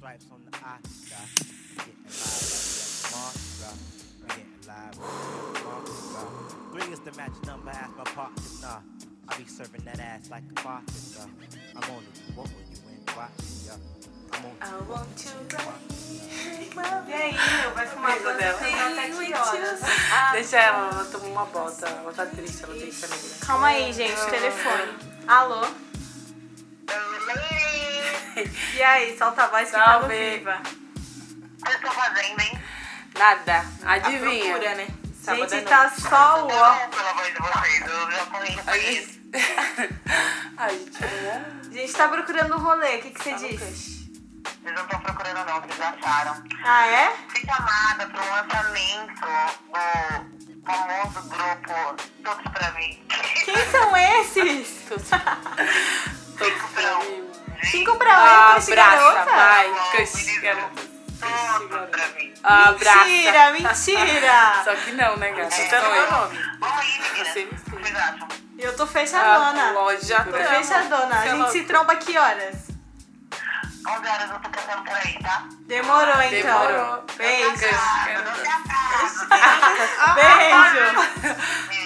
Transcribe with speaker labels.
Speaker 1: stripes on the Oscar. Getting live like the monster. 3 is the match number, ask my partner. Nah, I be serving that ass like a bartender. I'm on it, what will you ain't watching, yeah.
Speaker 2: I want to
Speaker 3: E aí, vai fumar
Speaker 2: Amiga dela.
Speaker 3: até que horas?
Speaker 2: Deixa ela tomar uma bota. Ela tá triste, ela tem família.
Speaker 3: Calma aí, gente, telefone. Alô? E aí, solta a voz que tá no Viva.
Speaker 4: O que eu tô fazendo, hein?
Speaker 2: Nada. Adivinha.
Speaker 3: Procura, né?
Speaker 2: Sábado
Speaker 3: Gente,
Speaker 2: à
Speaker 3: tá
Speaker 2: noite.
Speaker 3: só o ó.
Speaker 4: Pela voz de vocês, eu já tô rindo por isso.
Speaker 2: A gente não
Speaker 3: A gente tá procurando um rolê, o que você
Speaker 2: tá no
Speaker 3: diz?
Speaker 2: crush.
Speaker 4: Vocês não estão procurando não, vocês acharam.
Speaker 3: Ah, é?
Speaker 4: Fui chamada para um lançamento do famoso grupo Todos Pra Mim.
Speaker 3: Quem são esses?
Speaker 2: Todos
Speaker 4: pra
Speaker 2: mim.
Speaker 3: 5 pra 8,
Speaker 2: Abraça,
Speaker 3: garota?
Speaker 2: vai. Crush, garota.
Speaker 4: Todos Pra Mim.
Speaker 2: Abraça.
Speaker 3: Mentira, mentira.
Speaker 2: Só que não, né, gata?
Speaker 4: É,
Speaker 2: Você não é o nome.
Speaker 4: Vamos aí, meninas.
Speaker 2: Você
Speaker 4: O que vocês acham?
Speaker 3: Eu tô fechadona.
Speaker 2: Loja.
Speaker 3: Tô fechadona. A gente se tromba que horas?
Speaker 4: 11 horas eu tô passando por aí, tá?
Speaker 3: Demorou, então.
Speaker 2: Demorou.
Speaker 3: Beijo.
Speaker 4: Não se atrasa.
Speaker 3: Beijo.
Speaker 4: Beijo.